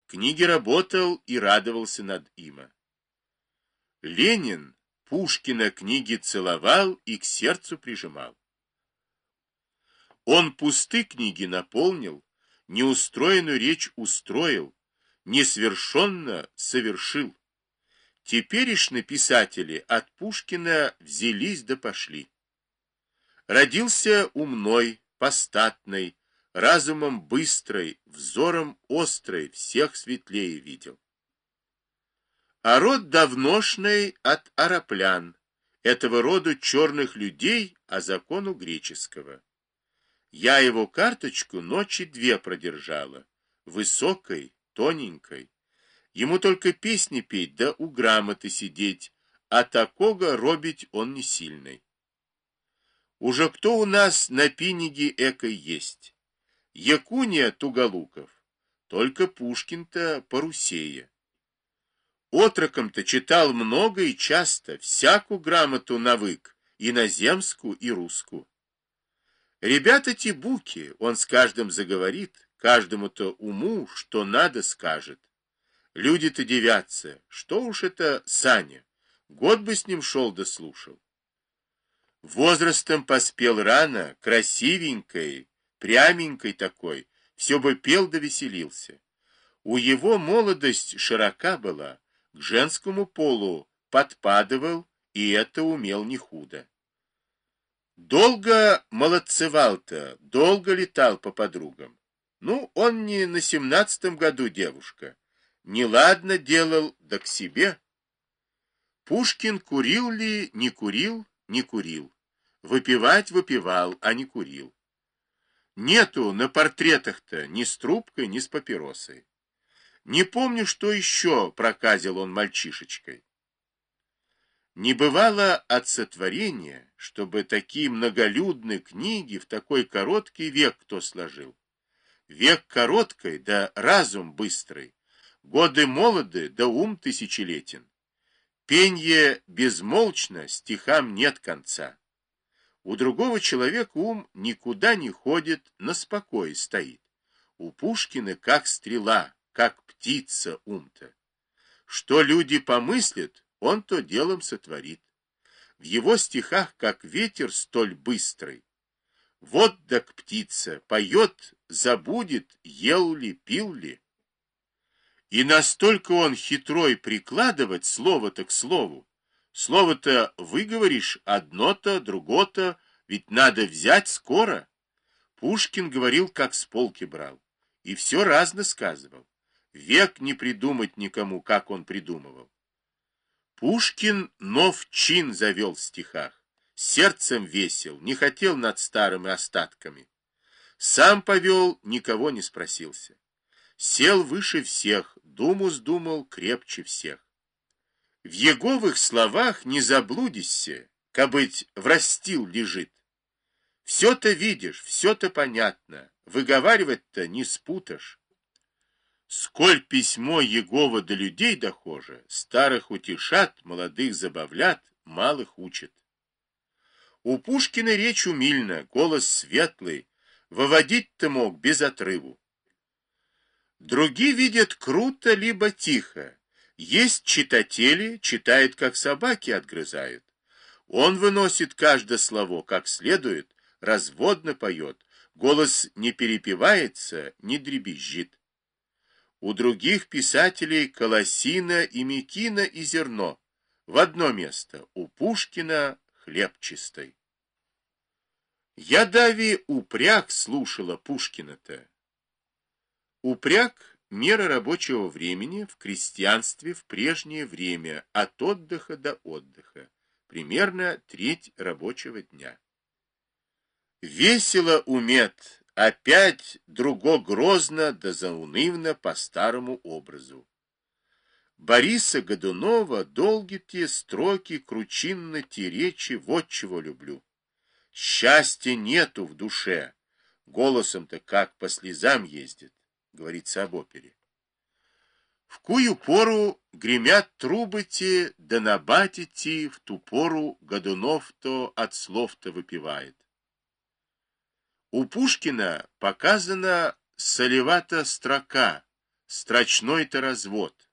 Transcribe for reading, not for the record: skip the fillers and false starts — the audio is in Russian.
книги работал и радовался над има. Ленин Пушкина книги целовал и к сердцу прижимал. Он пусты книги наполнил, неустроенную речь устроил, несвершенно совершил. Теперешние писатели от Пушкина взялись да пошли. Родился умной, постатный, разумом быстрый, взором острый, всех светлее видел. А род давношный от араплян, этого роду черных людей, а закону греческого. Я его карточку ночи 2 продержала, высокой, тоненькой. Ему только песни петь, да у грамоты сидеть, а такого робить он не сильный. Уже кто у нас на пиниге экой есть? Якуния Туголуков, только Пушкин-то Парусея. Отроком-то читал много и часто, всякую грамоту навык, иноземскую и русскую. Ребята-те буки, он с каждым заговорит, каждому-то уму, что надо, скажет. Люди-то дивятся, что уж это Саня, год бы с ним шел да слушал. Возрастом поспел рано, красивенькой, пряменькой такой, все бы пел да веселился. У его молодость широка была, к женскому полу подпадывал, и это умел не худо. Долго молодцевал-то, долго летал по подругам. Ну, он не на 17-м году девушка. Неладно делал, да к себе. Пушкин курил ли, не курил, не курил. Выпивать выпивал, а не курил. Нету на портретах-то ни с трубкой, ни с папиросой. Не помню, что еще проказил он мальчишечкой. Не бывало от сотворения, чтобы такие многолюдные книги в такой короткий век кто сложил. Век короткий, да разум быстрый, годы молоды, да ум тысячелетен. Пенье безмолчно, стихам нет конца. У другого человека ум никуда не ходит, на спокое стоит. У Пушкина как стрела, как птица ум-то. Что люди помыслят, он то делом сотворит. В его стихах, как ветер столь быстрый. Вот так птица поет, забудет, ел ли, пил ли. И настолько он хитрой прикладывать слово-то к слову. Слово-то выговоришь, одно-то, другое-то, ведь надо взять скоро. Пушкин говорил, как с полки брал, и все разно сказывал. Век не придумать никому, как он придумывал. Пушкин нов чин завел в стихах, сердцем весел, не хотел над старыми остатками. Сам повел, никого не спросился. Сел выше всех, думу сдумал крепче всех. В еговых словах не заблудишься, кабыть врастил лежит. Все-то видишь, все-то понятно, выговаривать-то не спутаешь. Сколь письмо Егова до людей дохоже, старых утешат, молодых забавлят, малых учат. У Пушкина речь умильна, голос светлый, выводить-то мог без отрыву. Другие видят круто, либо тихо. Есть читатели, читают, как собаки отгрызают. Он выносит каждое слово, как следует, разводно поет, голос не перепевается, не дребезжит. У других писателей колосина и мекина и зерно. В одно место. У Пушкина хлеб чистый. Я дави упряг слушала Пушкина-то. Упряг — мера рабочего времени в крестьянстве в прежнее время от отдыха до отдыха. Примерно треть рабочего дня. Весело умет, опять друго грозно да заунывно по старому образу. Бориса Годунова долгие те строки, кручинно те речи, вот чего люблю. Счастья нету в душе, голосом-то как по слезам ездит, говорится об опере. В кую пору гремят трубы те, да на бате те, в ту пору Годунов-то от слов-то выпивает. У Пушкина показана солевата строка, строчной-то развод.